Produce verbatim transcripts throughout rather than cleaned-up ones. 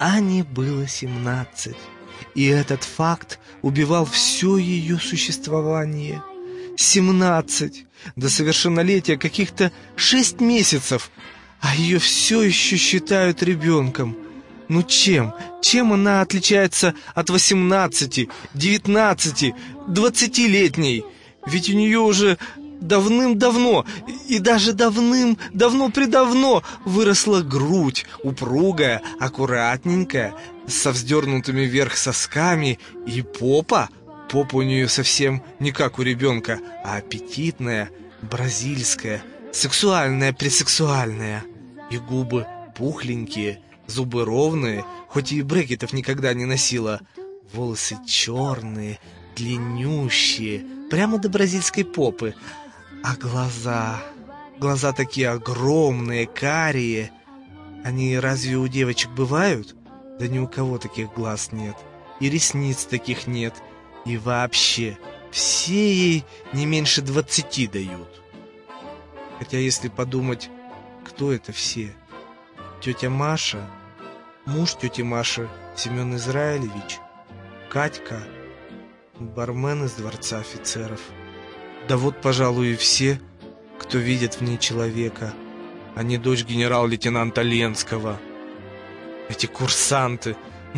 Ане было семнадцать, и этот факт убивал все ее существование. Семнадцать! До совершеннолетия каких-то шесть месяцев, а ее все еще считают ребенком. Ну чем? Чем она отличается от восемнадцати, девятнадцати, двадцатилетней? Ведь у нее уже давным-давно, и даже давным-давно-предавно выросла грудь, упругая, аккуратненькая, со вздернутыми вверх сосками, и попа. Попа у нее совсем не как у ребенка, а аппетитная, бразильская, сексуальная-пресексуальная. И губы пухленькие, зубы ровные, хоть и брекетов никогда не носила. Волосы черные, длиннющие, прямо до бразильской попы. А глаза... Глаза такие огромные, карие. Они разве у девочек бывают? Да ни у кого таких глаз нет. И ресниц таких нет. И вообще, все ей не меньше двадцати дают. Хотя если подумать, кто это все? Тетя Маша, муж тети Маши Семен Израилевич, Катька, бармен из Дворца офицеров. Да вот, пожалуй, и все, кто видит в ней человека, а не дочь генерал-лейтенанта Ленского. Эти курсанты...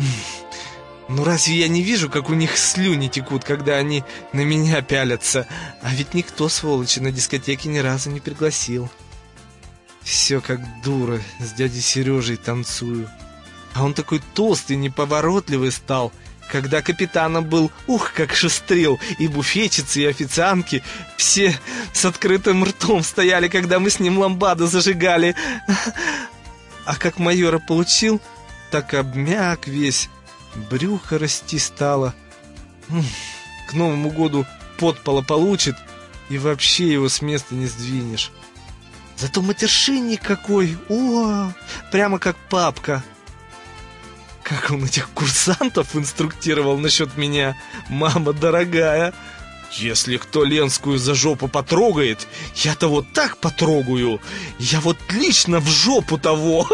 Ну разве я не вижу, как у них слюни текут, когда они на меня пялятся? А ведь никто, сволочи, на дискотеке ни разу не пригласил. Все как дура, с дядей Сережей танцую. А он такой толстый, неповоротливый стал. Когда капитаном был, ух, как шустрил. И буфетчицы, и официантки все с открытым ртом стояли, когда мы с ним ламбаду зажигали. А как майора получил, так обмяк весь. Брюхо расти стало. К Новому году подпола получит, и вообще его с места не сдвинешь. Зато матершинник какой! О, прямо как папка. Как он этих курсантов инструктировал насчет меня, мама дорогая. Если кто Ленскую за жопу потрогает, я того так потрогаю. Я вот лично в жопу того.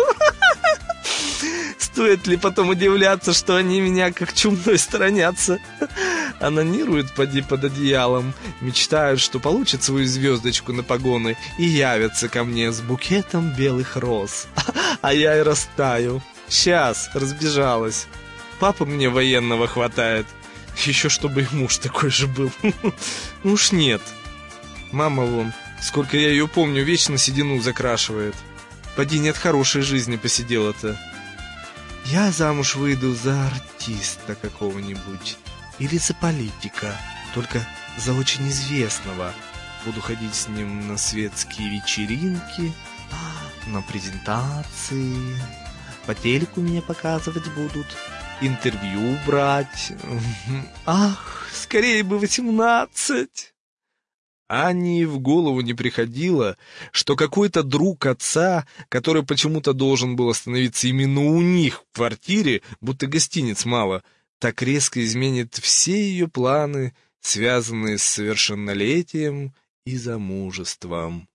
Стоит ли потом удивляться, что они меня как чумной сторонятся? Анонируют поди под одеялом, мечтают, что получат свою звездочку на погоны и явятся ко мне с букетом белых роз. А я и растаю. Сейчас, разбежалась. Папа мне военного хватает. Еще чтобы и муж такой же был. Ну уж нет. Мама вон, сколько я ее помню, вечно седину закрашивает. Поди нет хорошей жизни посидела-то. Я замуж выйду за артиста какого-нибудь или за политика, только за очень известного. Буду ходить с ним на светские вечеринки, на презентации, по телеку меня показывать будут, интервью брать. Ах, скорее бы восемнадцать! Ане в голову не приходило, что какой-то друг отца, который почему-то должен был остановиться именно у них в квартире, будто гостиниц мало, так резко изменит все ее планы, связанные с совершеннолетием и замужеством.